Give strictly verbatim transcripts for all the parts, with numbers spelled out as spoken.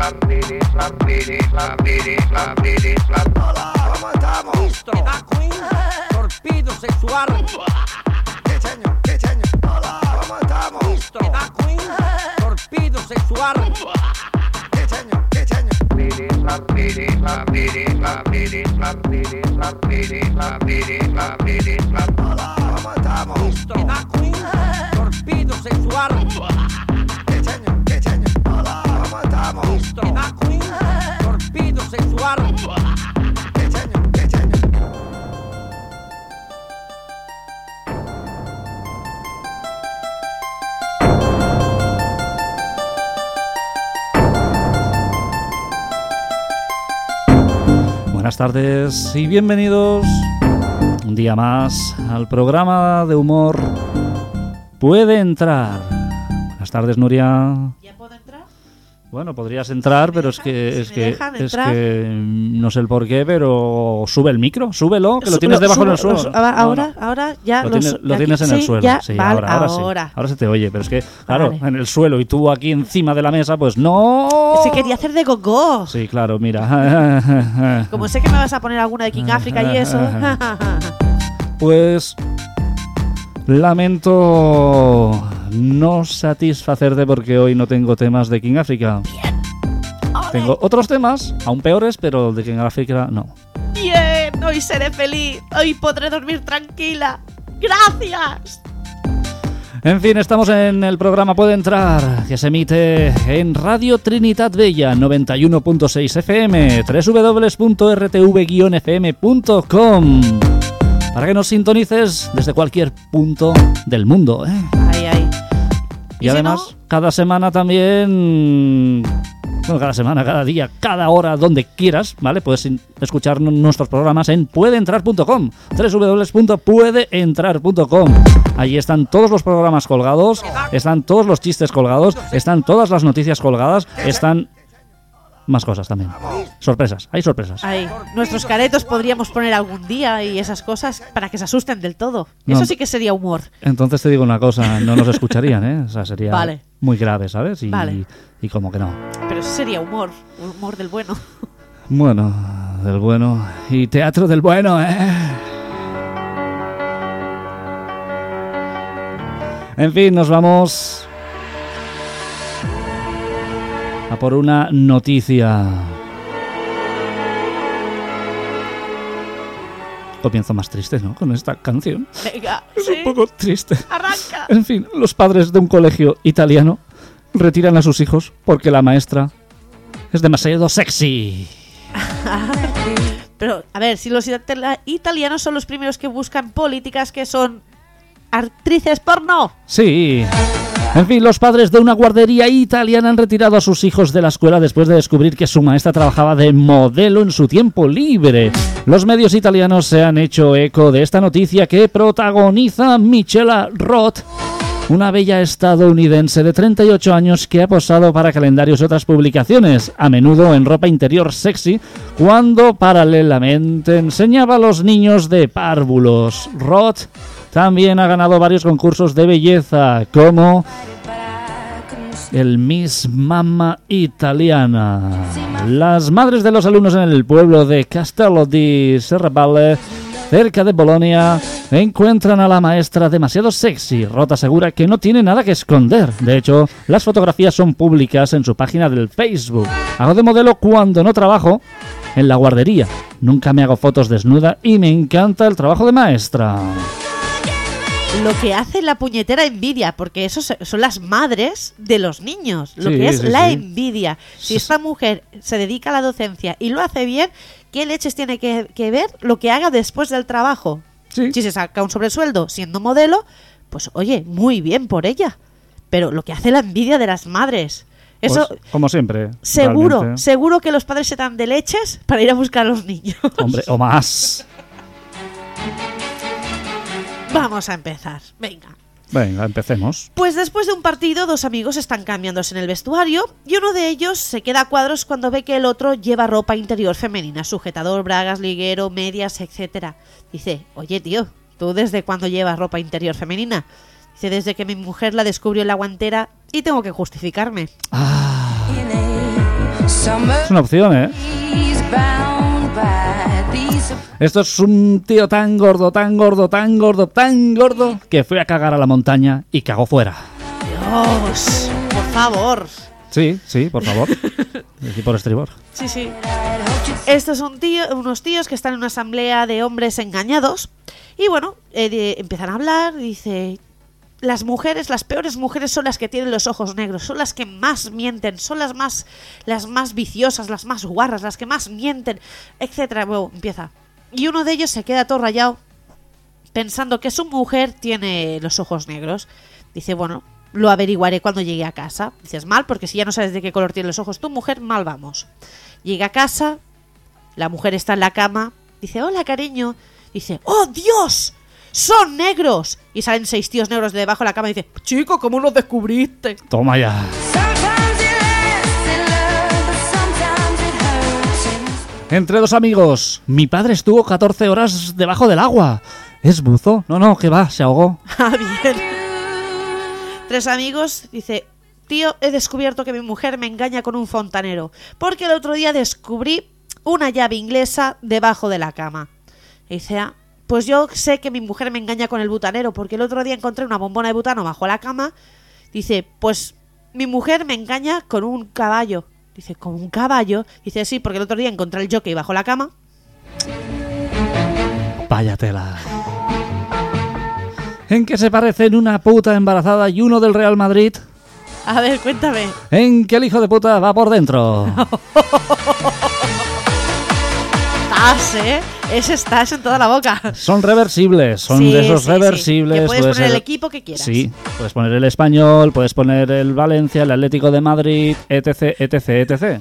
Hola, ¿cómo estamos? Listo. Da Queen, torpido sexual. ¿Qué señor? ¿Qué señor? Hola, ¿cómo estamos? Listo. Da Queen, torpido sexual. ¿Qué señor? ¿Qué señor? Hola, ¿cómo estamos? Listo. Da Queen, torpido sexual. ¿Qué señor? ¿Qué señor? Hola, ¿cómo estamos? Listo. Da Queen, torpido sexual. ¿Qué señor? ¿Qué señor? Buenas tardes y bienvenidos un día más al programa de humor Puede Entrar. Buenas tardes, Nuria. ¿Ya puedo entrar? Bueno, podrías entrar, pero es dejan? que ¿Si es me que dejan es entrar? que no sé el por qué, pero sube el micro, súbelo, que lo Su- tienes debajo subo- del suelo. lo su- ahora, No, ahora, no. ahora ya Lo lo tienes, su- lo aquí- tienes en el sí, suelo. ya, Sí, vale, ahora, ahora, ahora. sí. Ahora se te oye, pero es que, claro, Vale. en el suelo y tú aquí encima de la mesa, pues no. Se quería hacer de gogo. Sí, claro, mira. Como sé que me vas a poner alguna de King África y eso. Pues lamento no satisfacerte porque hoy no tengo temas de King África. Tengo otros temas, aún peores, pero de King África no. Bien, hoy seré feliz. Hoy podré dormir tranquila. Gracias. En fin, estamos en el programa Puede Entrar, que se emite en Radio Trinitat Vella noventa y uno punto seis F M, doble u doble u doble u punto r t v guion f m punto com, para que nos sintonices desde cualquier punto del mundo, ¿eh? Ay, ay. Y, ¿Y si además, cada semana también... Bueno, cada semana, cada día, cada hora, donde quieras, ¿vale? Puedes in- escuchar n- nuestros programas en puede entrar punto com, doble u doble u doble u punto puede entrar punto com. Allí están todos los programas colgados, están todos los chistes colgados, están todas las noticias colgadas, están... Más cosas también. Sorpresas, hay sorpresas. Ay, nuestros caretos podríamos poner algún día y esas cosas para que se asusten del todo. No. Eso sí que sería humor. Entonces te digo una cosa, no nos escucharían, ¿eh? O sea, sería Vale. muy grave, ¿sabes? Y, Vale. y como que no. Pero eso sería humor. Humor del bueno. Bueno, del bueno. Y teatro del bueno, ¿eh? En fin, nos vamos a por una noticia. Comienzo más triste, ¿no? Con esta canción. Venga, Es sí. un poco triste. Arranca. En fin, los padres de un colegio italiano retiran a sus hijos porque la maestra es demasiado sexy. Pero, a ver, si los itala- italianos son los primeros que buscan políticas que son actrices porno. Sí. En fin, los padres de una guardería italiana han retirado a sus hijos de la escuela después de descubrir que su maestra trabajaba de modelo en su tiempo libre. Los medios italianos se han hecho eco de esta noticia que protagoniza Michela Roth, una bella estadounidense de treinta y ocho años que ha posado para calendarios y otras publicaciones, a menudo en ropa interior sexy, cuando paralelamente enseñaba a los niños de párvulos. Roth también ha ganado varios concursos de belleza, como el Miss Mamma Italiana. Las madres de los alumnos en el pueblo de Castello di Serravalle, cerca de Bolonia, encuentran a la maestra demasiado sexy. Roth asegura que no tiene nada que esconder. De hecho, las fotografías son públicas en su página del Facebook. Hago de modelo cuando no trabajo en la guardería. Nunca me hago fotos desnuda y me encanta el trabajo de maestra. Lo que hace la puñetera envidia, porque eso se- son las madres de los niños. Lo Sí, que es sí, la sí. envidia. Si esta mujer se dedica a la docencia y lo hace bien, ¿qué leches tiene que, que ver lo que haga después del trabajo? Sí. Si se saca un sobresueldo siendo modelo, pues oye, muy bien por ella. Pero lo que hace la envidia de las madres. Eso, Pues, como siempre. seguro, realmente. seguro que los padres se dan de leches para ir a buscar a los niños. Hombre, o más. Vamos a empezar. Venga. Venga, empecemos. Pues después de un partido, dos amigos están cambiándose en el vestuario y uno de ellos se queda a cuadros cuando ve que el otro lleva ropa interior femenina, sujetador, bragas, liguero, medias, etcétera. Dice, oye tío, ¿tú desde cuándo llevas ropa interior femenina? Dice, desde que mi mujer la descubrió en la guantera y tengo que justificarme. Ah, Es una opción, ¿eh? Esto es un tío tan gordo, tan gordo, tan gordo, tan gordo que fue a cagar a la montaña y cagó fuera. Dios, por favor. Sí, sí, por favor. Aquí por estribor. Sí, sí. Estos son tío, unos tíos que están en una asamblea de hombres engañados. Y bueno, eh, de, empiezan a hablar. Dice: las mujeres, las peores mujeres son las que tienen los ojos negros. Son las que más mienten. Son las más, las más viciosas, las más guarras, las que más mienten, etcétera. Bueno, empieza. Y uno de ellos se queda todo rayado pensando que su mujer tiene los ojos negros. Dice: bueno, lo averiguaré cuando llegue a casa. Dices: mal, porque si ya no sabes de qué color tiene los ojos tu mujer, mal vamos. Llega a casa, la mujer está en la cama. Dice: hola, cariño. Dice: ¡oh, Dios! ¡Son negros! Y salen seis tíos negros de debajo de la cama y dice: chico, ¿cómo los descubriste? Toma ya. Entre dos amigos. Mi padre estuvo catorce horas debajo del agua. ¿Es buzo? No, no, que va, se ahogó. Ah, bien. Tres amigos. Dice: tío, he descubierto que mi mujer me engaña con un fontanero, porque el otro día descubrí una llave inglesa debajo de la cama. Y dice: ah, pues yo sé que mi mujer me engaña con el butanero, porque el otro día encontré una bombona de butano bajo la cama. Dice: pues mi mujer me engaña con un caballo. Dice: ¿con un caballo? Dice: sí, porque el otro día encontré el jockey bajo la cama. Vaya tela. ¿En qué se parecen una puta embarazada y uno del Real Madrid? A ver, cuéntame. En que el hijo de puta va por dentro. Estás, ¿eh? Ese estás en toda la boca. Son reversibles, son Sí, de esos sí, reversibles. sí. Que puedes puede poner ser- el equipo que quieras. Sí, puedes poner el Español, puedes poner el Valencia, el Atlético de Madrid, etc, etc, etc.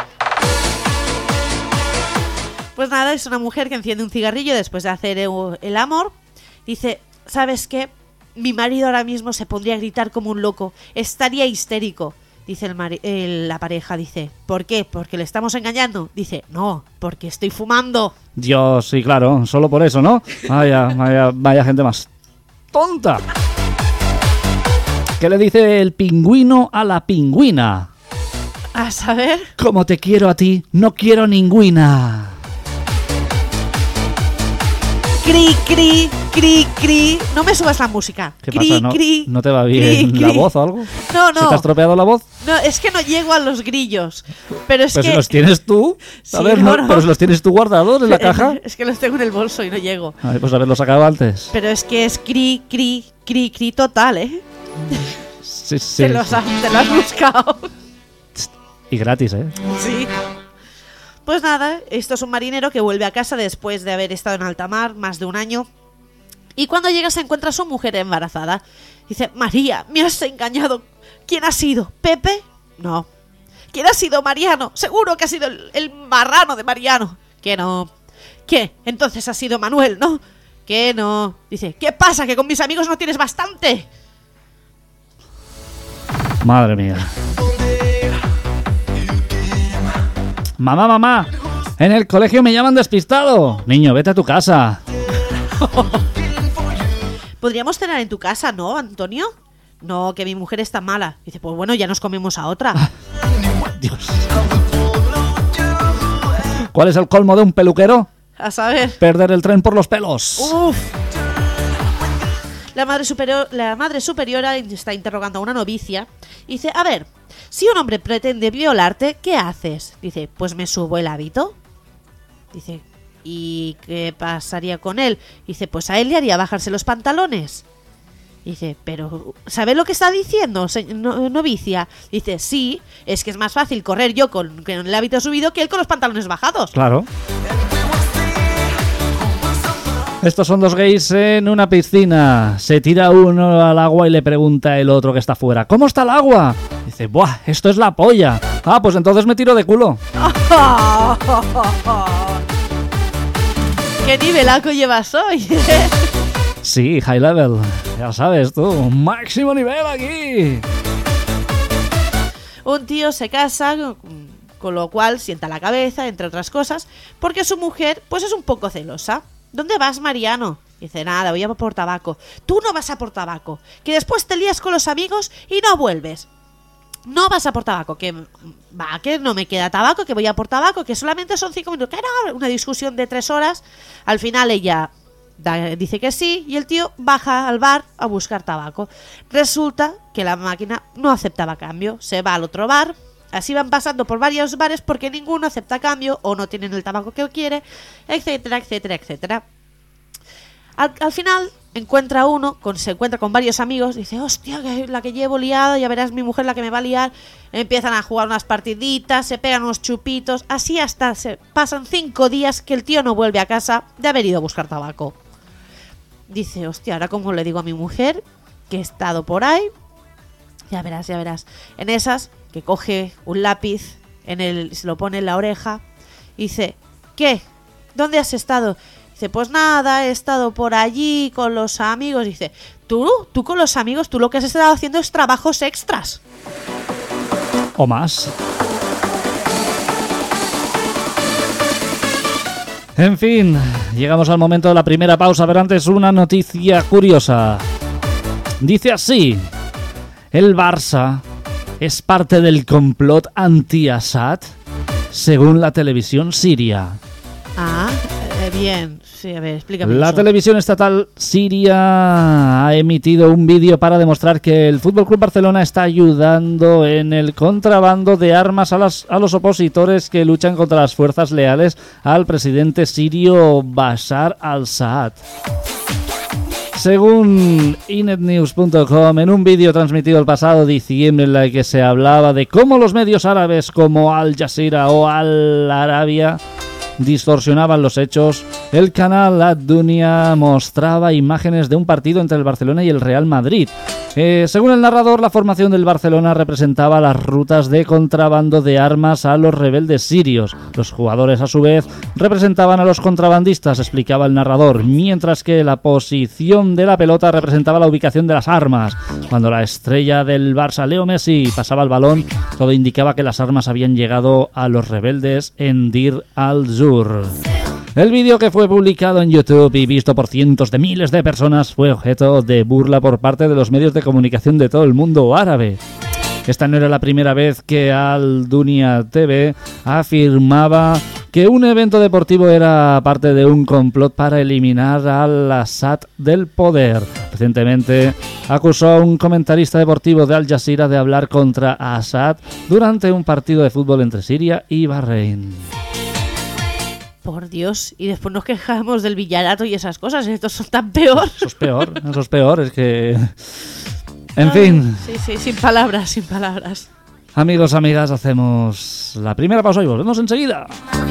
Pues nada, es una mujer que enciende un cigarrillo después de hacer el amor. Dice: ¿sabes qué? Mi marido ahora mismo se pondría a gritar como un loco. Estaría histérico. Dice el mari- el- la pareja, dice: ¿por qué? ¿Porque le estamos engañando? Dice: no, porque estoy fumando. Dios, sí, claro, solo por eso, ¿no? Vaya, vaya, vaya gente más tonta. ¿Qué le dice el pingüino a la pingüina? A saber. Como te quiero a ti, no quiero ninguna. Cri, cri, cri, cri. No me subas la música. ¿Qué Cri, pasa? ¿No, cri, ¿no te va cri, bien cri. la voz o algo? No, ¿Se te no. ha estropeado la voz? No, es que no llego a los grillos. Pero es Pues que. si los tienes tú. A Sí, ver, no, no, no. pero si los tienes tú guardados en la caja. Es que los tengo en el bolso y no llego. A ver, pues haberlo sacado antes. Pero es que es cri, cri, cri, cri total, ¿eh? Sí, sí. te, los has, te lo has buscado. Y gratis, ¿eh? Sí. Pues nada, esto es un marinero que vuelve a casa después de haber estado en alta mar más de un año. Y cuando llega se encuentra a su mujer embarazada. Dice: María, me has engañado. ¿Quién ha sido? ¿Pepe? No. ¿Quién ha sido? Mariano. Seguro que ha sido el, el marrano de Mariano. Que no. ¿Qué? Entonces ha sido Manuel, ¿no? Que no. Dice: ¿qué pasa? ¿Que con mis amigos no tienes bastante? Madre mía. Mamá, mamá. En el colegio me llaman despistado. Niño, vete a tu casa. Podríamos cenar en tu casa, ¿no, Antonio? No, que mi mujer está mala. Dice: pues bueno, ya nos comemos a otra. Dios. ¿Cuál es el colmo de un peluquero? A saber. Perder el tren por los pelos. Uf. La madre superior, la madre superiora está interrogando a una novicia y dice: a ver, si un hombre pretende violarte, ¿qué haces? Dice: pues me subo el hábito. Dice: ¿y qué pasaría con él? Dice: pues a él le haría bajarse los pantalones. Dice: pero ¿sabe lo que está diciendo, se- no- novicia? Dice: sí, es que es más fácil correr yo con, con el hábito subido que él con los pantalones bajados. Claro. Estos son dos gays en una piscina. Se tira uno al agua y le pregunta el otro que está fuera: ¿cómo está el agua? Dice: buah, esto es la polla. Ah, pues entonces me tiro de culo. ¿Qué nivelaco llevas hoy? Sí, high level. Ya sabes tú, máximo nivel aquí. Un tío se casa, con lo cual sienta la cabeza, entre otras cosas, porque su mujer pues es un poco celosa. ¿Dónde vas, Mariano? Dice: nada, voy a por tabaco. Tú no vas a por tabaco, que después te lías con los amigos y no vuelves. no vas a por tabaco, que va, que no me queda tabaco, que voy a por tabaco, que solamente son cinco minutos, que era una discusión de tres horas. Al final ella da, dice que sí, y el tío baja al bar a buscar tabaco. Resulta que la máquina no aceptaba cambio, se va al otro bar. Así van pasando por varios bares porque ninguno acepta cambio o no tienen el tabaco que quiere, etcétera, etcétera, etcétera. Al, al final encuentra uno, con, se encuentra con varios amigos, dice, hostia, que la que llevo liada, ya verás mi mujer la que me va a liar. Empiezan a jugar unas partiditas, se pegan unos chupitos, así hasta se pasan cinco días que el tío no vuelve a casa de haber ido a buscar tabaco. Dice, hostia, ahora cómo le digo a mi mujer que he estado por ahí. Ya verás, ya verás. En esas, que coge un lápiz, en el, se lo pone en la oreja y dice, ¿qué? ¿Dónde has estado? Dice, pues nada, he estado por allí con los amigos. Dice, ¿tú? ¿Tú con los amigos? Tú lo que has estado haciendo es trabajos extras. O más. En fin, llegamos al momento de la primera pausa, pero antes una noticia curiosa. Dice así, el Barça es parte del complot anti-Assad, según la televisión siria. Ah, eh, bien. Sí, a ver, explícame. La eso. televisión estatal siria ha emitido un vídeo para demostrar que el F C Barcelona está ayudando en el contrabando de armas a, las, a los opositores que luchan contra las fuerzas leales al presidente sirio Bashar al-Assad. Según inetnews punto com, en un vídeo transmitido el pasado diciembre en el que se hablaba de cómo los medios árabes como Al Jazeera o Al Arabia distorsionaban los hechos, el canal Ad-Dunya mostraba imágenes de un partido entre el Barcelona y el Real Madrid. Eh, según el narrador, la formación del Barcelona representaba las rutas de contrabando de armas a los rebeldes sirios. Los jugadores, a su vez, representaban a los contrabandistas, explicaba el narrador, mientras que la posición de la pelota representaba la ubicación de las armas. Cuando la estrella del Barça, Leo Messi, pasaba el balón, todo indicaba que las armas habían llegado a los rebeldes en Dir al-Zur. El vídeo, que fue publicado en YouTube y visto por cientos de miles de personas, fue objeto de burla por parte de los medios de comunicación de todo el mundo árabe. Esta no era la primera vez que Al-Dunya T V afirmaba que un evento deportivo era parte de un complot para eliminar al Assad del poder. Recientemente acusó a un comentarista deportivo de Al Jazeera de hablar contra Assad durante un partido de fútbol entre Siria y Bahrein. Por Dios, y después nos quejamos del villarato y esas cosas, estos son tan peor. Eso es peor, eso es peor, es que... En Ay, fin. Sí, sí, sin palabras, sin palabras. Amigos, amigas, hacemos la primera pausa y volvemos enseguida.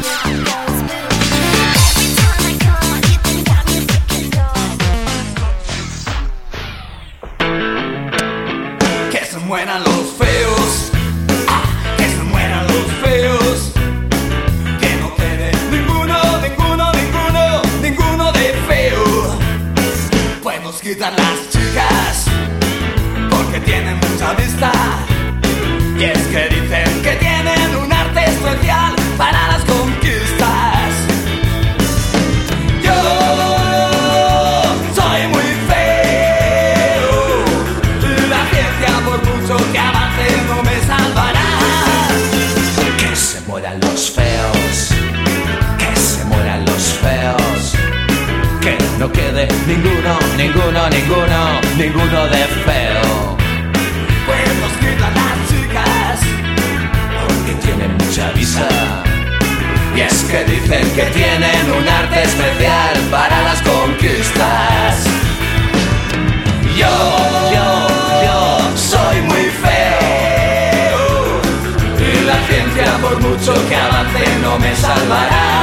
Que se mueran los feos, ah, que se mueran los feos, que no quede ninguno, ninguno, ninguno, ninguno de feo. Pues nos quitan las chicas porque tienen mucha vista, y es que dicen que tienen un arte especial para las conquistas. Yo soy muy feo, la ciencia por mucho que avance no me salvará. Que se mueran los feos, que se mueran los feos, que no quede ninguno, ninguno, ninguno, ninguno de feo. Pues nos quitan las chicas porque tienen mucha visa, y es que dicen que tienen un arte especial para las conquistas. Yo, yo, yo soy muy feo, y la ciencia por mucho que avance no me salvará.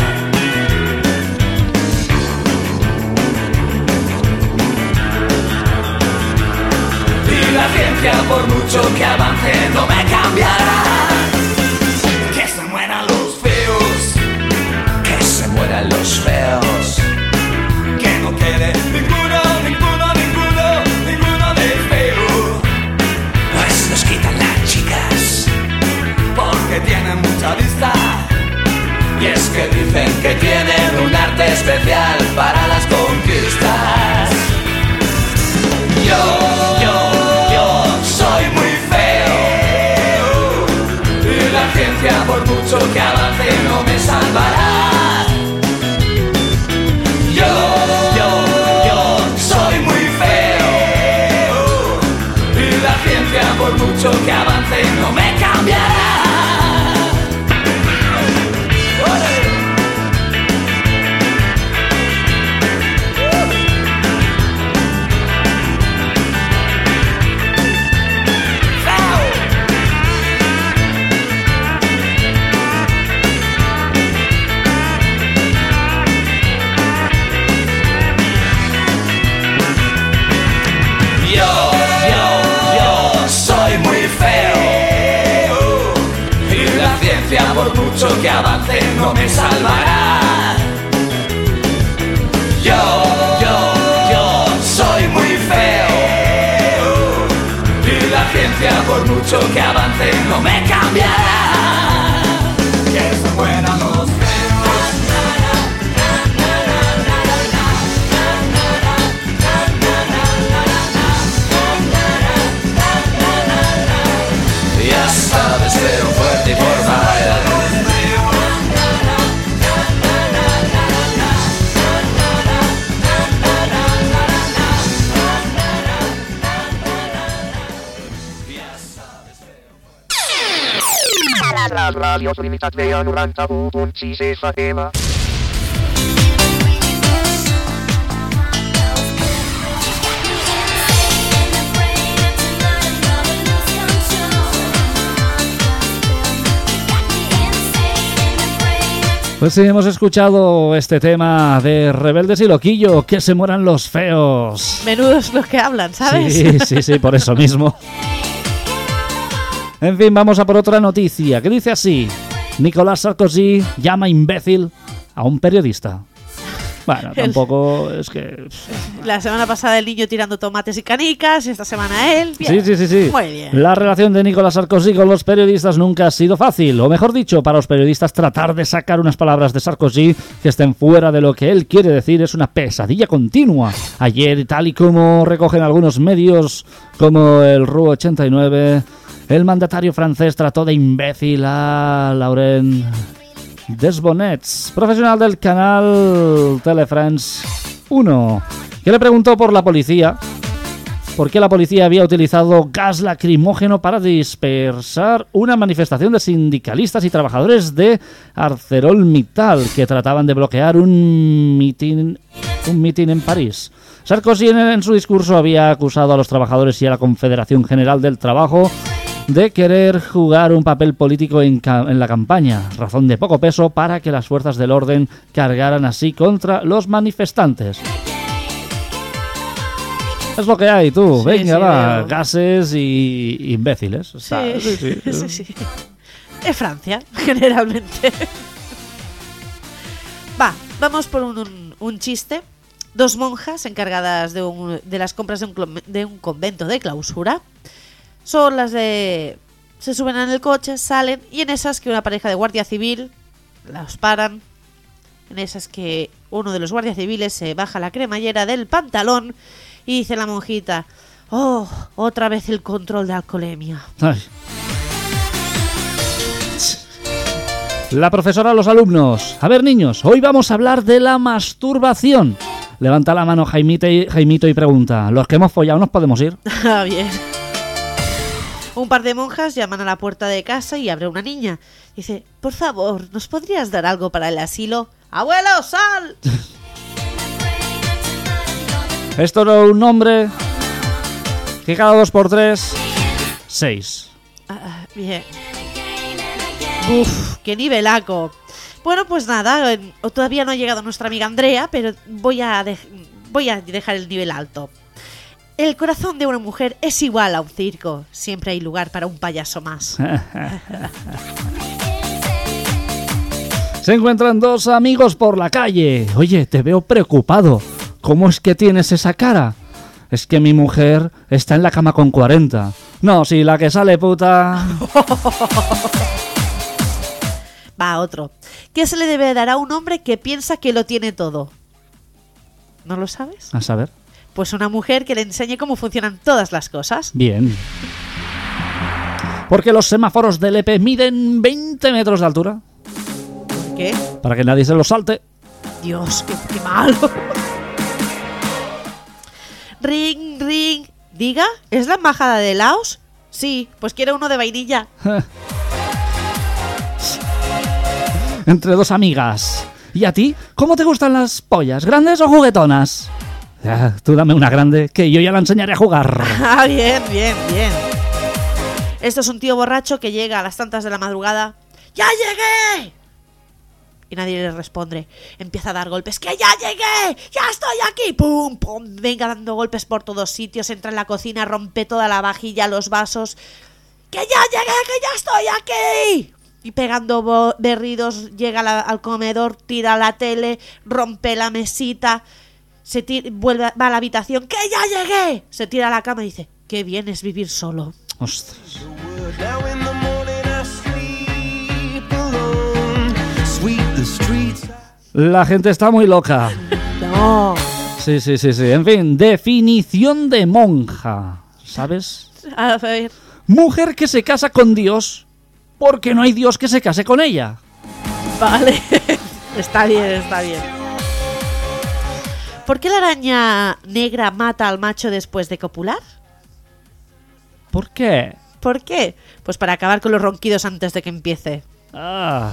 La ciencia por mucho que avance no me cambiará. Que se mueran los feos, que se mueran los feos, que no quede ninguno, ninguno, ninguno, ninguno de feo. Pues nos quitan las chicas porque tienen mucha vista, y es que dicen que tienen un arte especial para las conquistas. Yo, yo soy muy feo, que avance no me salvará. Yo, yo, yo soy muy feo y la ciencia por mucho que avance no me cambiará. Por mucho que avance no me salvará. Yo, yo, yo soy muy feo y la ciencia por mucho que avance no me cambiará. Que se mueran los feos. Ya sabes, feo, fuerte y forma bailar. Les ràdios limitats de noranta u punt sis F M. Pues sí, hemos escuchado este tema de Rebeldes y Loquillo, que se mueran los feos. Menudos los que hablan, ¿sabes? Sí, sí, sí, por eso mismo. En fin, vamos a por otra noticia, que dice así: Nicolas Sarkozy llama imbécil a un periodista. Bueno, tampoco es que... La semana pasada el niño tirando tomates y canicas, esta semana él. Sí, Bien. sí, sí, sí. Muy bien. La relación de Nicolas Sarkozy con los periodistas nunca ha sido fácil, o mejor dicho, para los periodistas tratar de sacar unas palabras de Sarkozy que estén fuera de lo que él quiere decir es una pesadilla continua. Ayer, tal y como recogen algunos medios como el R U ochenta y nueve, el mandatario francés trató de imbécil a Laurent Desbonnets, profesional del canal Tele France uno, que le preguntó por la policía, por qué la policía había utilizado gas lacrimógeno para dispersar una manifestación de sindicalistas y trabajadores de ArcelorMittal que trataban de bloquear un mitin, un mitin en París. Sarkozy en, en su discurso había acusado a los trabajadores y a la Confederación General del Trabajo de querer jugar un papel político en, ca- en la campaña, razón de poco peso para que las fuerzas del orden cargaran así contra los manifestantes. Es lo que hay, tú. Sí, Venga, sí, va. veo. Gases y imbéciles. O sea, Sí, sí, sí. sí, sí. Es Francia, generalmente. Va, vamos por un, un, un chiste. Dos monjas encargadas de, un, de las compras de un, clon- de un convento de clausura son las de... Se suben en el coche, salen, y en esas que una pareja de guardia civil las paran. En esas que uno de los guardias civiles se baja la cremallera del pantalón y dice la monjita: oh, otra vez el control de alcoholemia. Ay. La profesora a los alumnos: a ver, niños, hoy vamos a hablar de la masturbación. Levanta la mano Jaimito y, Jaimito y pregunta: ¿los que hemos follado nos podemos ir? Ah, bien. Un par de monjas llaman a la puerta de casa y abre una niña. Dice: por favor, ¿nos podrías dar algo para el asilo? ¡Abuelo, sal! Esto era un nombre que cada dos por tres, seis. Ah, bien. Uf, qué nivelaco. Bueno, pues nada, eh, todavía no ha llegado nuestra amiga Andrea, pero voy a, dej- voy a dejar el nivel alto. El corazón de una mujer es igual a un circo. Siempre hay lugar para un payaso más. Se encuentran dos amigos por la calle. Oye, te veo preocupado. ¿Cómo es que tienes esa cara? Es que mi mujer está en la cama con cuarenta. No, si la que sale puta... Va, otro. ¿Qué se le debe dar a un hombre que piensa que lo tiene todo? ¿No lo sabes? A saber. Pues una mujer que le enseñe cómo funcionan todas las cosas. Bien. ¿Por qué los semáforos de Lepe miden veinte metros de altura? ¿Qué? Para que nadie se lo salte. Dios, qué, qué malo. Ring, ring. Diga, ¿es la embajada de Laos? Sí, pues quiero uno de vainilla. Entre dos amigas. ¿Y a ti? ¿Cómo te gustan las pollas? ¿Grandes o juguetonas? Ya, tú dame una grande, que yo ya la enseñaré a jugar. Ah, bien, bien, bien. Esto es un tío borracho que llega a las tantas de la madrugada. ¡Ya llegué! Y nadie le responde. Empieza a dar golpes. ¡Que ya llegué! ¡Ya estoy aquí! ¡Pum, pum! Venga dando golpes por todos sitios. Entra en la cocina, rompe toda la vajilla, los vasos. ¡Que ya llegué! ¡Que ya estoy aquí! Y pegando bo- berridos llega la- al comedor, tira la tele, rompe la mesita, se tira, vuelve, a- va a la habitación. ¡Que ya llegué! Se tira a la cama y dice: ¡qué bien es vivir solo! Ostras. Now in the morning I sleep alone. Sweep the streets. La gente está muy loca. ¡No! Sí, sí, sí, sí. En fin, definición de monja. ¿Sabes? A ver... Mujer que se casa con Dios porque no hay Dios que se case con ella. Vale, está bien, está bien. ¿Por qué la araña negra mata al macho después de copular? ¿Por qué? ¿Por qué? Pues para acabar con los ronquidos antes de que empiece. Ah.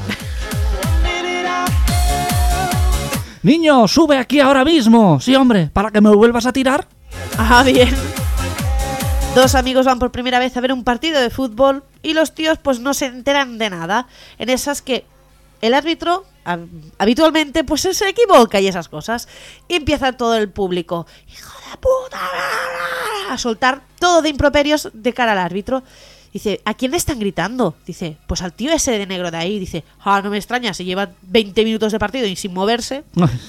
Niño, sube aquí ahora mismo. Sí, hombre, ¿para que me vuelvas a tirar? Ah, bien. Dos amigos van por primera vez a ver un partido de fútbol y los tíos pues no se enteran de nada. En esas que el árbitro hab- habitualmente pues se equivoca y esas cosas. Y empieza todo el público, ¡hijo de puta!, a soltar todo de improperios de cara al árbitro. Dice: ¿a quién le están gritando? Dice: pues al tío ese de negro de ahí. Dice: ah, no me extraña, si lleva veinte minutos de partido y sin moverse.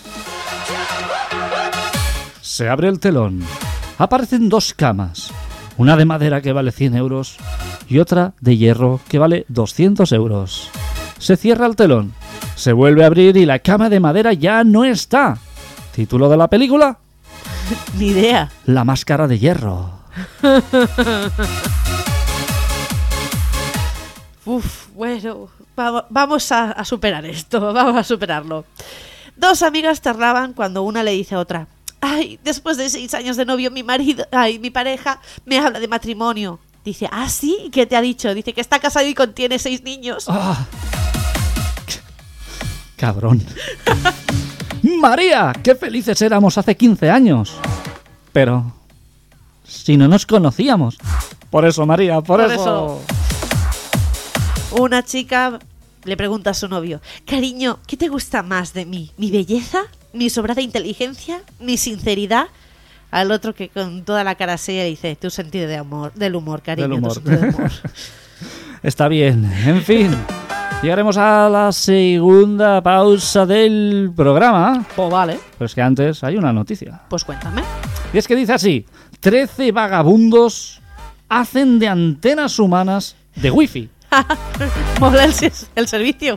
Se abre el telón. Aparecen dos camas. Una de madera que vale cien euros y otra de hierro que vale doscientos euros. Se cierra el telón. Se vuelve a abrir y la cama de madera ya no está. ¿Título de la película? Ni idea. La máscara de hierro. Uf, bueno, va- vamos a, a superar esto, vamos a superarlo. Dos amigas charlaban cuando una le dice a otra: ay, después de seis años de novio, mi marido, ay, mi pareja me habla de matrimonio. Dice: ah, sí, ¿qué te ha dicho? Dice que está casado y contiene seis niños. Ah. Cabrón. María, qué felices éramos hace quince años. Pero si no nos conocíamos. Por eso, María, por, Por eso. eso. Una chica le pregunta a su novio: cariño, ¿qué te gusta más de mí? ¿Mi belleza? ¿Mi sobrada inteligencia? ¿Mi sinceridad? Al otro, que con toda la cara seria, dice: tu sentido de amor, del humor, cariño, Del humor. tu sentido de humor. Está bien, en fin. Llegaremos a la segunda pausa del programa. Pues vale, Pero es que antes hay una noticia. pues cuéntame. Y es que dice así: trece vagabundos hacen de antenas humanas de wifi. Mola el, el servicio.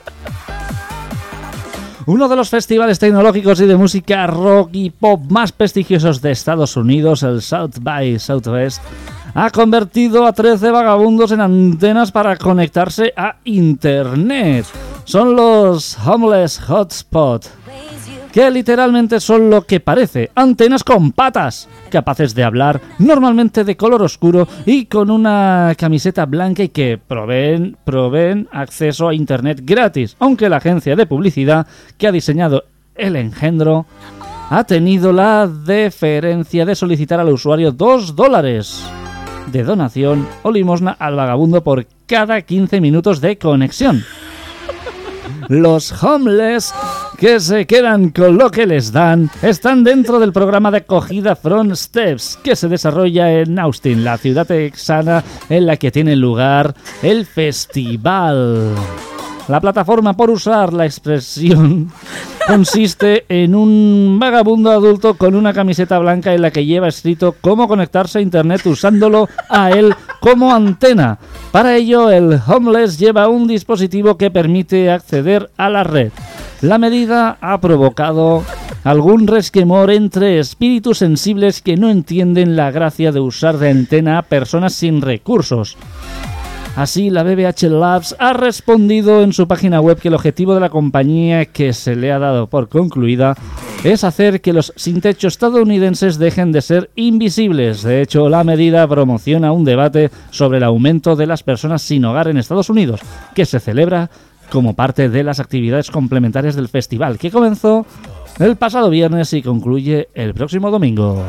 Uno de los festivales tecnológicos y de música rock y pop más prestigiosos de Estados Unidos, el South by Southwest, ha convertido a trece vagabundos en antenas para conectarse a Internet. Son los Homeless Hotspot, que literalmente son lo que parece: antenas con patas, capaces de hablar, normalmente de color oscuro y con una camiseta blanca, y que proveen, proveen acceso a Internet gratis, aunque la agencia de publicidad que ha diseñado el engendro ha tenido la deferencia de solicitar al usuario dos dólares de donación o limosna al vagabundo por cada quince minutos de conexión. Los homeless, que se quedan con lo que les dan, están dentro del programa de acogida Front Steps, que se desarrolla en Austin, la ciudad texana en la que tiene lugar el festival. La plataforma, por usar la expresión, consiste en un vagabundo adulto con una camiseta blanca en la que lleva escrito cómo conectarse a Internet usándolo a él como antena. Para ello, el homeless lleva un dispositivo que permite acceder a la red. La medida ha provocado algún resquemor entre espíritus sensibles que no entienden la gracia de usar de antena a personas sin recursos. Así, la B B H Labs ha respondido en su página web que el objetivo de la compañía, que se le ha dado por concluida, es hacer que los sin techo estadounidenses dejen de ser invisibles. De hecho, la medida promociona un debate sobre el aumento de las personas sin hogar en Estados Unidos, que se celebra como parte de las actividades complementarias del festival, que comenzó el pasado viernes y concluye el próximo domingo.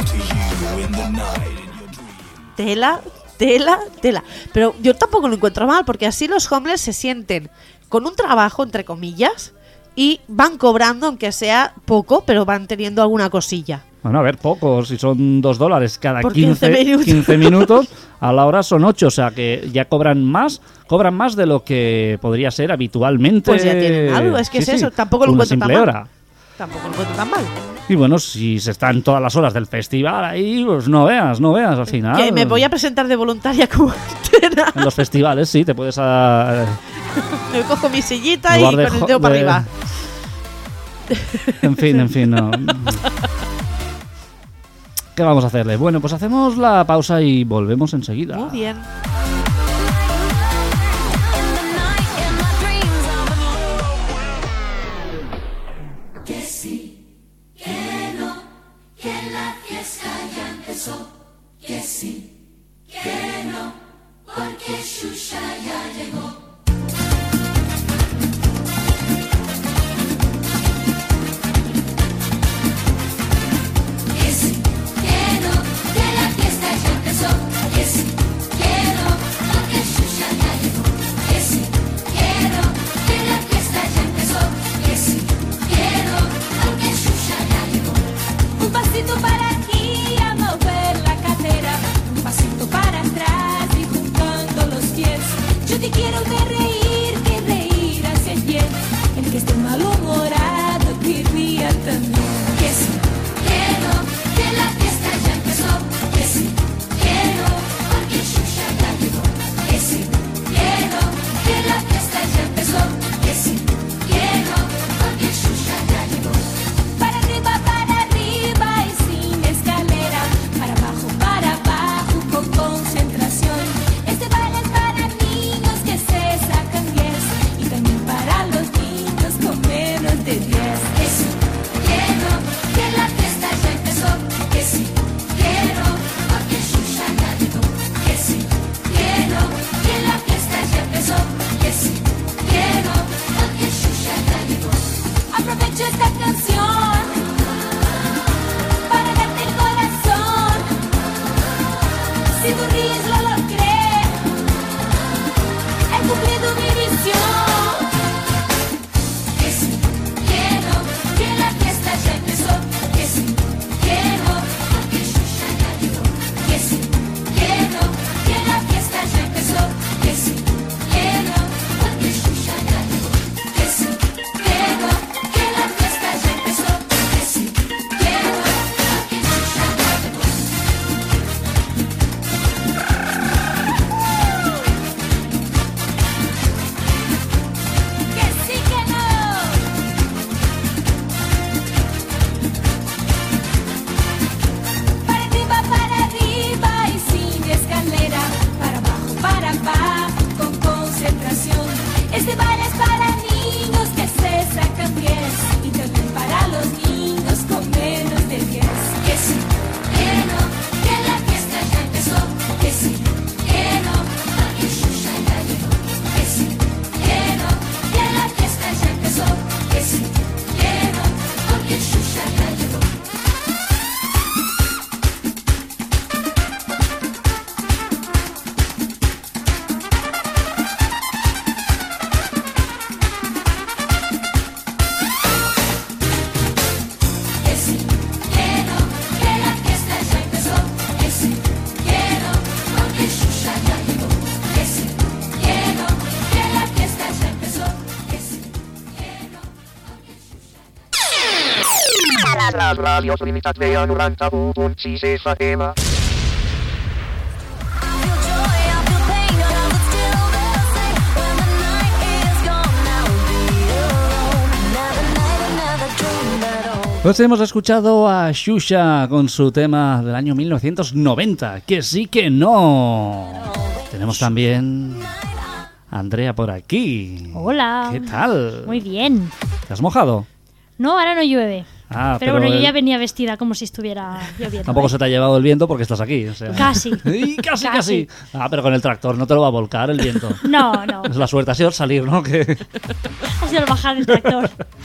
Tela, tela, tela. Pero yo tampoco lo encuentro mal, porque así los homeless se sienten con un trabajo, entre comillas, y van cobrando, aunque sea poco, pero van teniendo alguna cosilla. Bueno, a ver, poco, si son dos dólares cada Por quince, quince minutos. quince minutos, a la hora son ocho, o sea que ya cobran más, cobran más de lo que podría ser habitualmente. Pues ya tienen algo, es que Sí, es sí, eso, tampoco lo una encuentro tan simple mal. hora. Tampoco lo encuentro tan mal. Y bueno, si se están todas las horas del festival ahí, pues no veas, no veas al final. Que me voy a presentar de voluntaria como antena. En los festivales, sí, te puedes... A, Me cojo mi sillita en y lugar con de el jo- dedo para de- arriba. En fin, en fin, no. ¿Qué vamos a hacerle? Bueno, pues hacemos la pausa y volvemos enseguida. Muy bien. Que sí, que no, que la fiesta ya empezó. Que sí, que no, porque Xuxa ya llegó. Que sí, que no, que la fiesta ya empezó. Que sí, que no, porque Xuxa ya llegó. Que sí, que no, que la fiesta ya empezó. Que sí, que no, porque Xuxa ya llegó. Un pasito para aquí a mover la cadera, un pasito para atrás y juntando los pies. Yo te quiero ver reír, que reír hace bien. El que esté malhumorado que ría también. Que sí, que no, que la fiesta ya empezó. Que sí, que no, porque Xuxa ya llegó. Que sí, que no, que la fiesta ya empezó. Que sí, que no, porque Xuxa ya llegó. Para arriba, para arriba y sin escalera. Para abajo, para abajo con concentración. Este baile es para niños que se sacan diez y también para los niños con menos de diez. Que sí, que no, que la fiesta ya empezó. Que sí, que no, porque Xuxa ya llegó. Que sí, que no, que la fiesta ya empezó. Que sí, que no, porque Xuxa ya llegó. Aprovecho esta canción para darte el corazón. Si tú ríes lo logré, he cumplido mi misión. Que sí, que no, que la fiesta ya empezó. Que sí, que no, porque Xuxa ya llegó. Que sí, que no, que la fiesta ya empezó. Que sí, que no, porque Xuxa ya llegó. Que sí, que no, que la fiesta ya empezó. Que sí, que no, porque Xuxa ya llegó. Que sí, que no. Para arriba, para arriba y sin escalera. Para abajo, para abajo con concentración. Este baile es para niños que se sacan diez y también para los niños con menos de diez. Que sí, que no, que la fiesta ya empezó. Que sí, que no, porque Xuxa ya llegó. Que sí, que no, que la fiesta ya empezó. Que sí, que no, porque Xuxa ya llegó. Que sí, que no, que la fiesta ya empezó. Que sí, que no, porque Xuxa ya llegó. Que sí, que no, que la fiesta ya empezó. Que sí, que no, porque Xuxa ya llegó. Les ràdios limitat veia noranta-u punt sis F M. Pues hemos escuchado a Xuxa con su tema del año mil novecientos noventa, que sí que no. Tenemos también a Andrea por aquí. Hola. ¿Qué tal? Muy bien. ¿Te has mojado? No, ahora no llueve. Ah, pero, pero bueno, yo el- ya venía vestida como si estuviera lloviendo. Tampoco ¿eh? se te ha llevado el viento porque estás aquí. O sea. Casi. Y casi, casi. Casi. Ah, pero con el tractor no te lo va a volcar el viento. No, no. Es la suerte, ha sido el salir, ¿no? Que... Ha sido el bajar el tractor.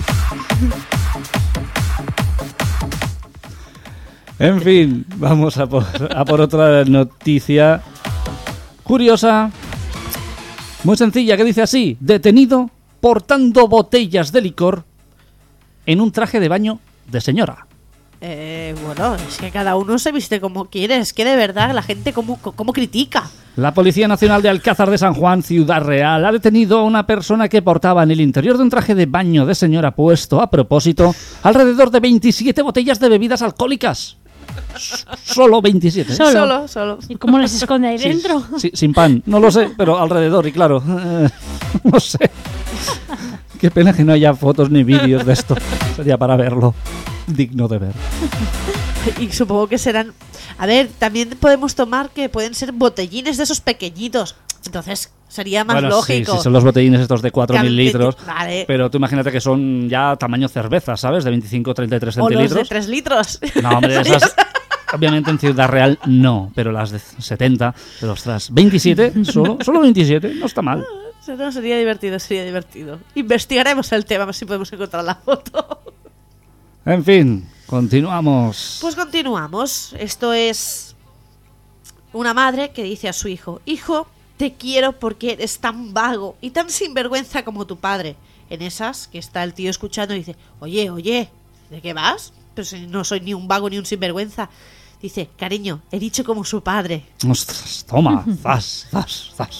En fin, vamos a por, a por otra noticia curiosa, muy sencilla, que dice así: detenido portando botellas de licor en un traje de baño de señora. Eh, bueno, es que cada uno se viste como quiere. Es que de verdad la gente como, como critica. La Policía Nacional de Alcázar de San Juan, Ciudad Real, ha detenido a una persona que portaba en el interior de un traje de baño de señora puesto a propósito alrededor de veintisiete botellas de bebidas alcohólicas. S- Solo veintisiete. Solo. Solo, solo. ¿Y cómo les esconde ahí Sí, dentro? sí, sin pan, no lo sé, pero alrededor, y claro, eh, no sé. Qué pena que no haya fotos ni vídeos de esto. Sería para verlo. Digno de ver. Y supongo que serán... A ver, también podemos tomar que pueden ser botellines de esos pequeñitos. Entonces sería más Bueno, lógico. sí, sí, son los botellines estos de cuatro mil Cam- litros. Vale. Pero tú imagínate que son ya tamaño cerveza, ¿sabes? De veinticinco a treinta y tres O los de centilitros. tres litros. No, hombre, esas... Obviamente en Ciudad Real no, pero las de setenta, pero ostras, veintisiete, solo, solo veintisiete, no está mal. No, sería divertido, sería divertido. Investigaremos el tema, a ver si podemos encontrar la foto. En fin, continuamos. Pues continuamos. Esto es una madre que dice a su hijo: hijo, te quiero porque eres tan vago y tan sinvergüenza como tu padre. En esas que está el tío escuchando y dice: oye, oye, ¿de qué vas? Pero si no soy ni un vago ni un sinvergüenza. Dice: cariño, he dicho como su padre. Ostras, toma, zas, zas, zas.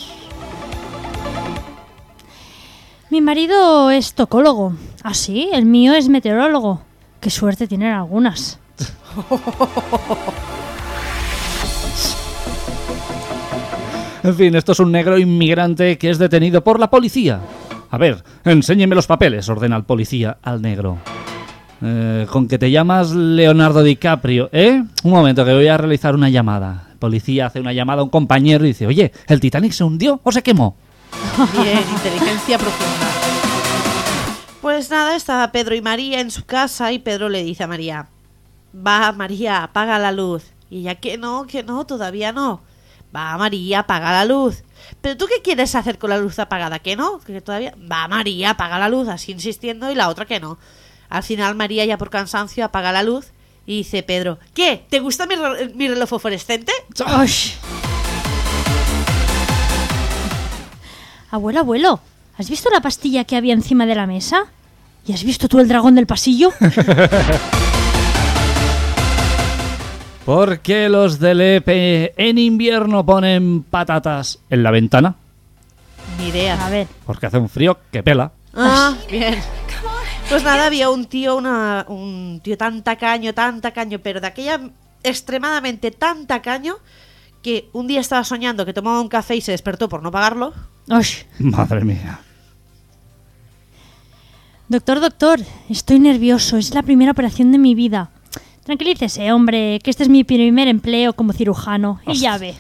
Mi marido es tocólogo. ¿Ah, sí? El mío es meteorólogo. Qué suerte tienen algunas. En fin, esto es un negro inmigrante que es detenido por la policía. A ver, enséñeme los papeles, ordena el policía al negro. Eh, con que te llamas Leonardo DiCaprio, ¿eh? Un momento, que voy a realizar una llamada. El policía hace una llamada a un compañero y dice: oye, ¿el Titanic se hundió o se quemó? Bien, inteligencia profunda. Pues nada, estaba Pedro y María en su casa y Pedro le dice a María: va, María, apaga la luz. Y ella: que no, que no, todavía no. Va, María, apaga la luz. ¿Pero tú qué quieres hacer con la luz apagada? ¿Que no? ¿Que todavía? Va, María, apaga la luz, así insistiendo, y la otra que no. Al final María, ya por cansancio, apaga la luz y dice Pedro: ¿qué? ¿Te gusta mi, re- mi reloj fosforescente? ¡Ay! Abuelo, abuelo, ¿has visto la pastilla que había encima de la mesa? ¿Y has visto tú el dragón del pasillo? ¿Por qué los del E P E en invierno ponen patatas en la ventana? Ni idea. A ver, Porque hace un frío que pela. Ah, bien. Pues nada, había un tío, una, un tío tan tacaño, tan tacaño, pero de aquella extremadamente tan tacaño que un día estaba soñando que tomaba un café y se despertó por no pagarlo. ¡ay! Madre mía. Doctor, doctor, estoy nervioso, es la primera operación de mi vida. Tranquilícese, hombre, que este es mi primer empleo como cirujano. Y ya ve.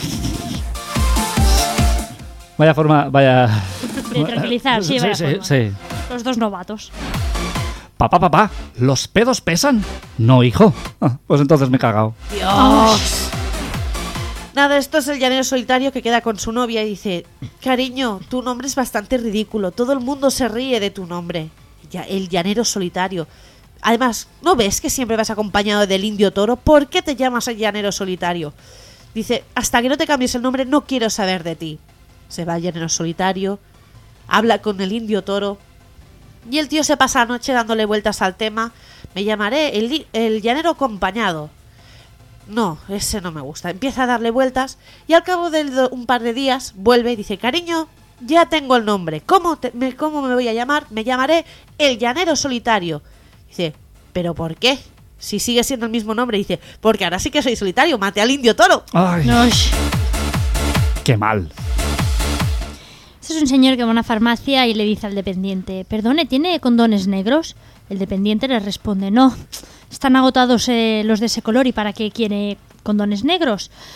Vaya forma, vaya... De tranquilizar, sí, vaya sí, forma. sí. Los dos novatos. Papá, papá, ¿los pedos pesan? No, hijo. Ah, pues entonces me he cagado. ¡Dios! Nada, esto es el llanero solitario que queda con su novia y dice: cariño, tu nombre es bastante ridículo, todo el mundo se ríe de tu nombre. Ya, el llanero solitario. Además, ¿no ves que siempre vas acompañado del indio toro? ¿Por qué te llamas el llanero solitario? Dice: hasta que no te cambies el nombre no quiero saber de ti. Se va el llanero solitario, habla con el indio toro y el tío se pasa la noche dándole vueltas al tema. Me llamaré el, li- el llanero acompañado. No, ese no me gusta. Empieza a darle vueltas y al cabo de do- un par de días vuelve y dice: cariño, ya tengo el nombre. ¿Cómo, te- me, ¿Cómo me voy a llamar? Me llamaré el llanero solitario. Dice: ¿pero por qué? Si sigue siendo el mismo nombre. Dice: porque ahora sí que soy solitario, maté al indio toro. Ay, ¡Ay! qué mal. Este es un señor que va a una farmacia y le dice al dependiente: perdone, ¿tiene condones negros? El dependiente le responde: no, están agotados eh, los de ese color y ¿para qué quiere condones negros?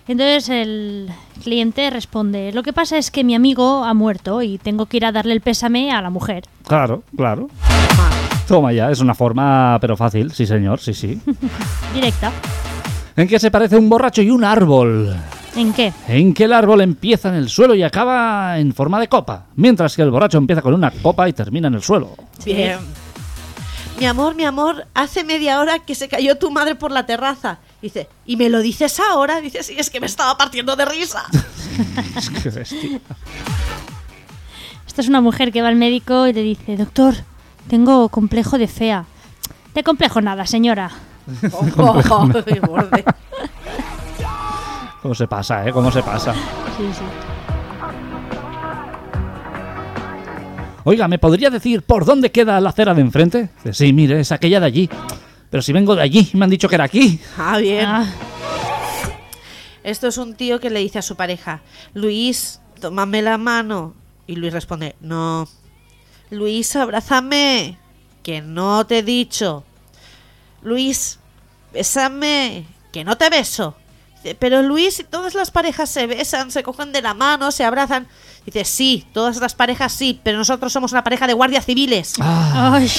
Entonces el cliente responde, lo que pasa es que mi amigo ha muerto y tengo que ir a darle el pésame a la mujer. Claro, claro. Toma ya, es una forma, pero fácil, sí señor, sí, sí. Directa. ¿En qué se parece un borracho y un árbol? ¿En qué? En que el árbol empieza en el suelo y acaba en forma de copa, mientras que el borracho empieza con una copa y termina en el suelo. Bien. Mi amor, mi amor, hace media hora que se cayó tu madre por la terraza. Dice, ¿y me lo dices ahora? Dice, sí, es que me estaba partiendo de risa. Es que bestia. Esta es una mujer que va al médico y le dice, doctor, tengo complejo de fea. De complejo nada, señora. Oh, qué borde. ¿Cómo se pasa, eh? ¿Cómo se pasa? Sí, sí. Oiga, ¿me podría decir por dónde queda la acera de enfrente? Dice, sí, mire, es aquella de allí. Pero si vengo de allí, me han dicho que era aquí. Ah, bien. Ah, Esto es un tío que le dice a su pareja, Luis, tómame la mano. Y Luis responde, no. Luis, abrázame, que no te he dicho. Luis, bésame, que no te beso. Dice, pero Luis, si todas las parejas se besan, se cogen de la mano, se abrazan. Dice, sí, todas las parejas sí, pero nosotros somos una pareja de guardias civiles. Ah, ay.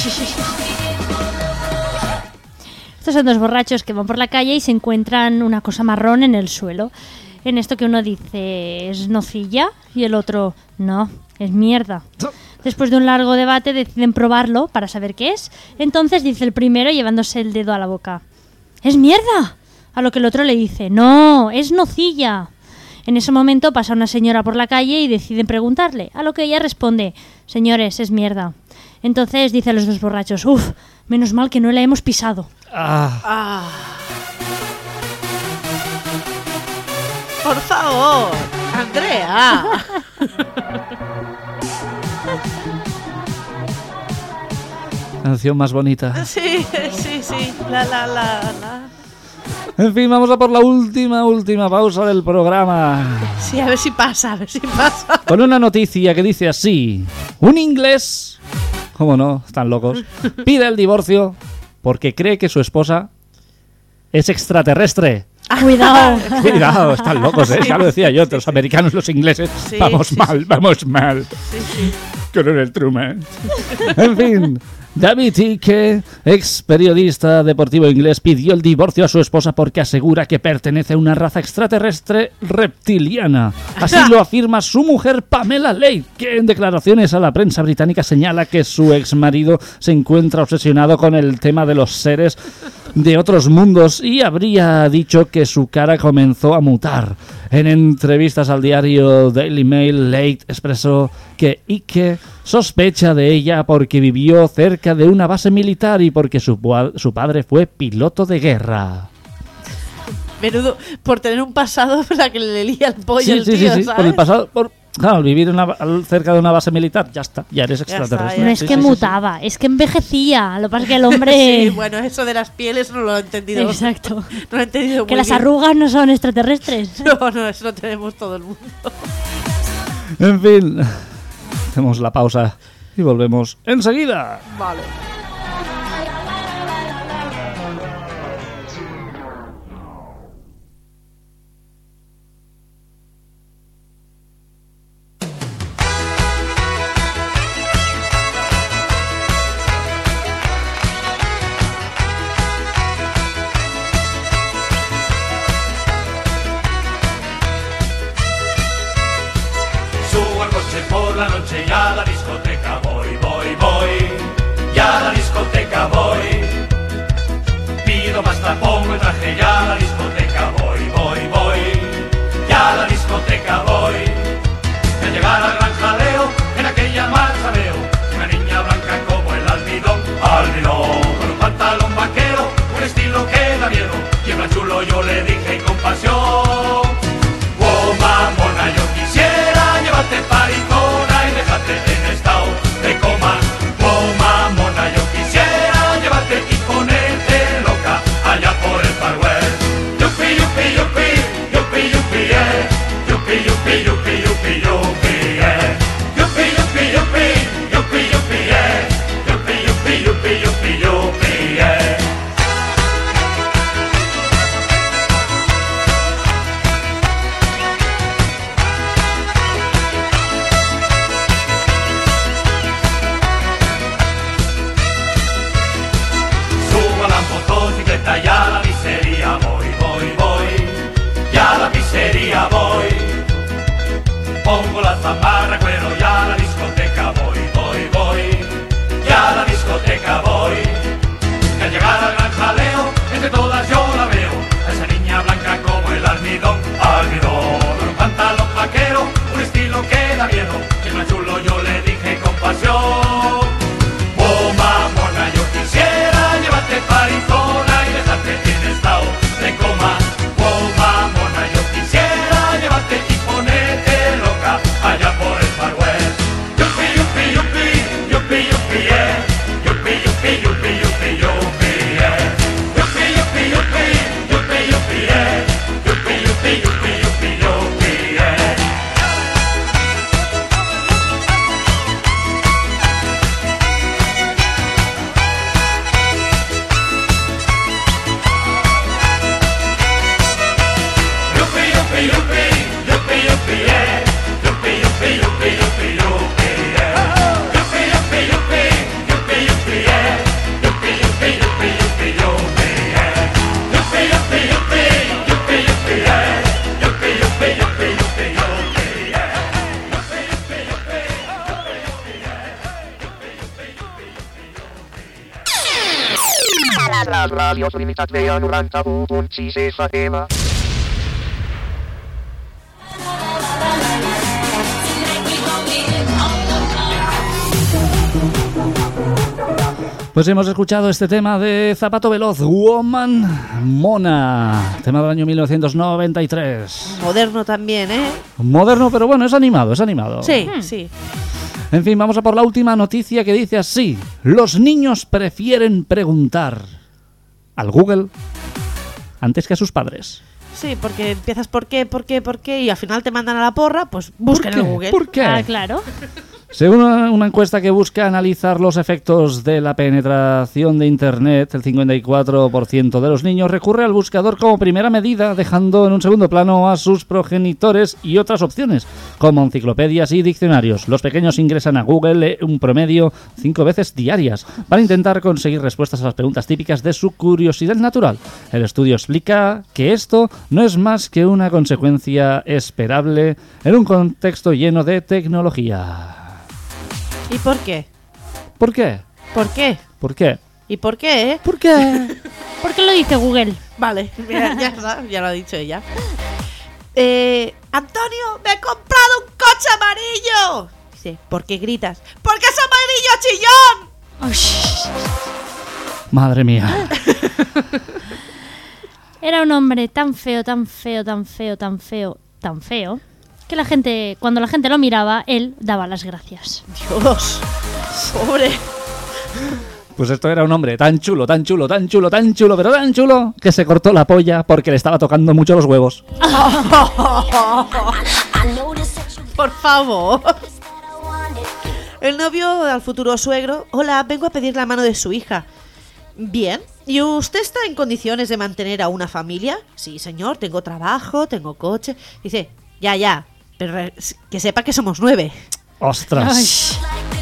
Estos son dos borrachos que van por la calle y se encuentran una cosa marrón en el suelo. En esto que uno dice, ¿es nocilla? Y el otro, no, es mierda. Después de un largo debate deciden probarlo para saber qué es. Entonces dice el primero llevándose el dedo a la boca, ¡es mierda! A lo que el otro le dice, no, es nocilla. En ese momento pasa una señora por la calle y deciden preguntarle, a lo que ella responde, señores, es mierda. Entonces dice a los dos borrachos, uff, menos mal que no la hemos pisado. ah. Ah. Por favor, Andrea. Canción más bonita. Sí, sí, sí. La, la, la, la. En fin, vamos a por la última, última pausa del programa. Sí, a ver si pasa, a ver si pasa. Con una noticia que dice así. Un inglés, ¿cómo no? Están locos. Pide el divorcio porque cree que su esposa es extraterrestre. Cuidado. Cuidado, están locos, ¿eh? Ya lo decía yo, los americanos, los ingleses. Sí, vamos sí, mal, vamos mal. Sí, sí. Coronel Truman. En fin, David Icke, ex periodista deportivo inglés, pidió el divorcio a su esposa porque asegura que pertenece a una raza extraterrestre reptiliana. Así lo afirma su mujer Pamela Leigh, que en declaraciones a la prensa británica señala que su ex marido se encuentra obsesionado con el tema de los seres de otros mundos y habría dicho que su cara comenzó a mutar. En entrevistas al diario Daily Mail, Leigh expresó que Icke sospecha de ella porque vivió cerca de una base militar y porque su, su padre fue piloto de guerra. Menudo, por tener un pasado la que le lía el pollo Sí, el sí, tío, sí, sí, ¿sabes? por el pasado, por, claro, al vivir en una, al- cerca de una base militar, ya está, ya eres está, extraterrestre. No es Sí, que sí, sí, sí. mutaba, es que envejecía. Lo que pasa es que el hombre... Sí, bueno, eso de las pieles no lo he entendido. Exacto. No lo he entendido Que muy las bien. arrugas no son extraterrestres. No, no, eso lo tenemos todo el mundo. En fin, hacemos la pausa y volvemos enseguida. Vale. Subo al coche por la noche y a la discoteca voy, voy, voy. Y a la discoteca voy. Pido pasta, pongo el traje y a la discoteca voy, voy, voy. Y a la discoteca voy. Y al llegar al gran jaleo, en aquella marcha veo una niña blanca como el almidón, almidón. Con un pantalón vaquero, un estilo que da miedo. Y en plan chulo yo le dije con pasión: oh mamona, yo quisiera llevarte paricona y dejarte en estado de coma. Oh mamona, yo quisiera llevarte y ponerte loca allá por el Far West. Yupi, yupi, yupi, yupi, yupi, eh. Yupi, yupi, yupi, yupi, yupi, eh. Yupi, yupi, yupi, yupi, yupi, eh. Yupi, yupi, yupi, yupi, yupi. Radio Trinitat Vella noranta-u punt sis F M. Pues hemos escuchado este tema de Zapato Veloz, Woman Mona, tema del año mil novecientos noventa y tres. Moderno también, ¿eh? Moderno, pero bueno, es animado, es animado. Sí, sí. En fin, vamos a por la última noticia que dice así: los niños prefieren preguntar al Google antes que a sus padres. Sí, porque empiezas por qué, por qué, por qué y al final te mandan a la porra, pues busquen en Google. ¿Por qué? Ah, claro. Según una, una encuesta que busca analizar los efectos de la penetración de Internet, el cincuenta y cuatro por ciento de los niños recurre al buscador como primera medida, dejando en un segundo plano a sus progenitores y otras opciones, como enciclopedias y diccionarios. Los pequeños ingresan a Google un promedio cinco veces diarias para intentar conseguir respuestas a las preguntas típicas de su curiosidad natural. El estudio explica que esto no es más que una consecuencia esperable en un contexto lleno de tecnología. ¿Y por qué? ¿Por qué? ¿Por qué? ¿Por qué? ¿Y por qué, eh? ¿Por qué? ¿Por qué lo dice Google? Vale, mira, ya está, ya lo ha dicho ella. Eh, Antonio, me he comprado un coche amarillo. Dice, ¿por qué gritas? ¡Porque es amarillo, chillón! Madre mía. Era un hombre tan feo, tan feo, tan feo, tan feo, tan feo, que la gente, cuando la gente lo miraba, él daba las gracias. Dios, pobre. Pues esto era un hombre tan chulo, tan chulo, tan chulo, tan chulo, pero tan chulo que se cortó la polla porque le estaba tocando mucho los huevos. Por favor. El novio al futuro suegro, hola, vengo a pedir la mano de su hija. Bien, ¿y usted está en condiciones de mantener a una familia? Sí, señor, tengo trabajo, tengo coche. Dice, ya, ya, pero re- que sepa que somos nueve. ¡Ostras!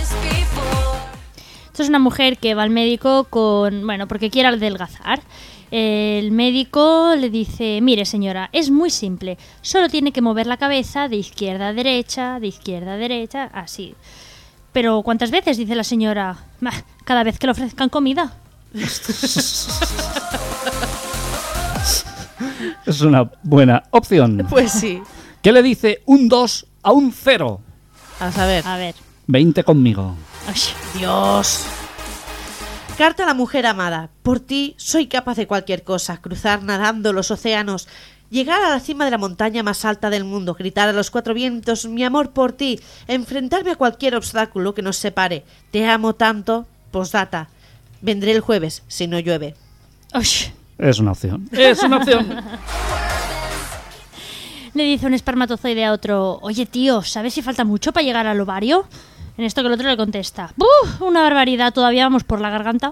Esto es una mujer que va al médico con, bueno, porque quiere adelgazar. El médico le dice, mire señora, es muy simple, solo tiene que mover la cabeza de izquierda a derecha, de izquierda a derecha, así. Pero ¿cuántas veces? Dice la señora. "Bah, cada vez que le ofrezcan comida". Es una buena opción. Pues sí. ¿Qué le dice un dos a un cero? A saber. A ver. veinte conmigo. Uy, Dios. Carta a la mujer amada. Por ti soy capaz de cualquier cosa. Cruzar nadando los océanos. Llegar a la cima de la montaña más alta del mundo. Gritar a los cuatro vientos mi amor por ti. Enfrentarme a cualquier obstáculo que nos separe. Te amo tanto. Postdata. Vendré el jueves si no llueve. uy. Es una opción. Es una opción. Le dice un espermatozoide a otro, oye tío, ¿sabes si falta mucho para llegar al ovario? En esto que el otro le contesta, ¡buf! Una barbaridad, todavía vamos por la garganta.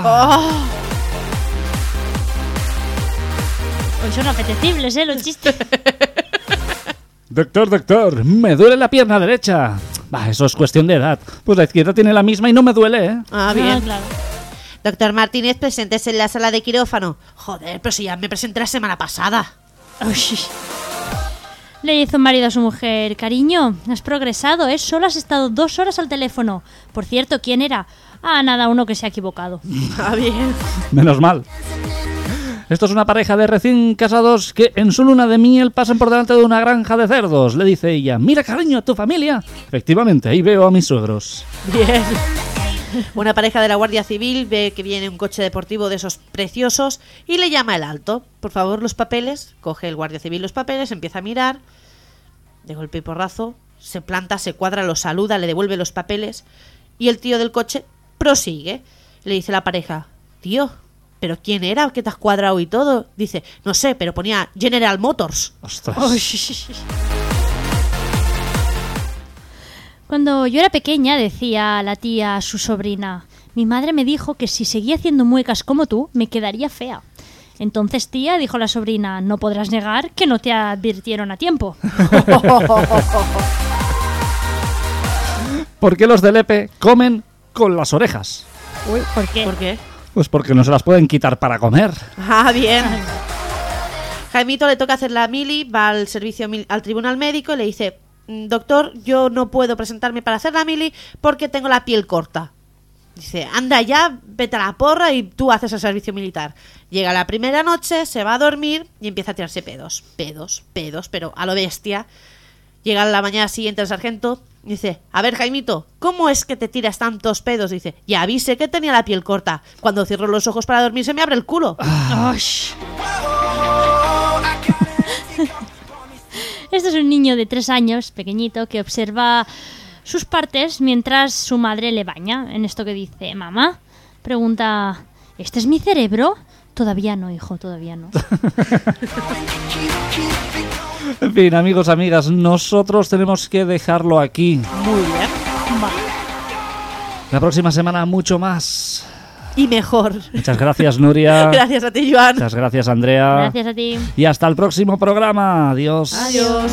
Hoy son apetecibles, ¿eh? Los chistes. Doctor, doctor, me duele la pierna derecha. Bah, eso es cuestión de edad. Pues la izquierda tiene la misma y no me duele, ¿eh? Ah, bien. Ah, claro. Doctor Martínez, presentes en la sala de quirófano. Joder, pero si ya me presenté la semana pasada. Uy. Le dice un marido a su mujer, cariño, has progresado, ¿eh? Solo has estado dos horas al teléfono. Por cierto, ¿quién era? Ah, nada, uno que se ha equivocado. Ah, bien. Menos mal. Esto es una pareja de recién casados que en su luna de miel pasan por delante de una granja de cerdos. Le dice ella, mira cariño, tu familia. Efectivamente, ahí veo a mis suegros. Bien. Una pareja de la Guardia Civil ve que viene un coche deportivo de esos preciosos y le llama el alto. Por favor, los papeles. Coge el Guardia Civil los papeles, empieza a mirar. De golpe y porrazo, se planta, se cuadra, lo saluda, le devuelve los papeles. Y el tío del coche prosigue. Le dice la pareja, tío, ¿pero quién era? ¿Qué te has cuadrado y todo? Dice, no sé, pero ponía General Motors. Ostras. Cuando yo era pequeña, decía la tía a su sobrina, mi madre me dijo que si seguía haciendo muecas como tú, me quedaría fea. Entonces, tía, dijo la sobrina, no podrás negar que no te advirtieron a tiempo. ¿Por qué los de Lepe comen con las orejas? Uy, ¿por qué? ¿Por qué? Pues porque no se las pueden quitar para comer. Ah, bien. Jaimito le toca hacer la mili, va al servicio mil- al tribunal médico y le dice, doctor, yo no puedo presentarme para hacer la mili porque tengo la piel corta. Dice, anda ya, vete a la porra y tú haces el servicio militar. Llega la primera noche, se va a dormir y empieza a tirarse pedos. Pedos, pedos, pero a lo bestia. Llega la mañana siguiente el sargento y dice, a ver, Jaimito, ¿cómo es que te tiras tantos pedos? Dice, ya avisé que tenía la piel corta. Cuando cierro los ojos para dormir se me abre el culo. Osh. Este es un niño de tres años, pequeñito, que observa sus partes mientras su madre le baña. En esto que dice, mamá, pregunta, ¿este es mi cerebro? Todavía no, hijo, todavía no. En fin, amigos, amigas, nosotros tenemos que dejarlo aquí. Muy bien. Vale. La próxima semana mucho más. Y mejor. Muchas gracias, Nuria. Gracias a ti, Joan. Muchas gracias, Andrea. Gracias a ti. Y hasta el próximo programa. Adiós. Adiós.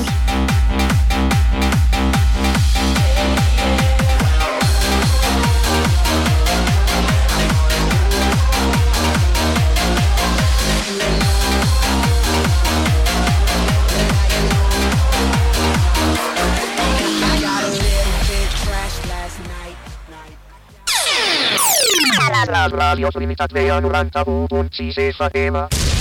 Les ràdios limitat veien noranta-u punt sis F M.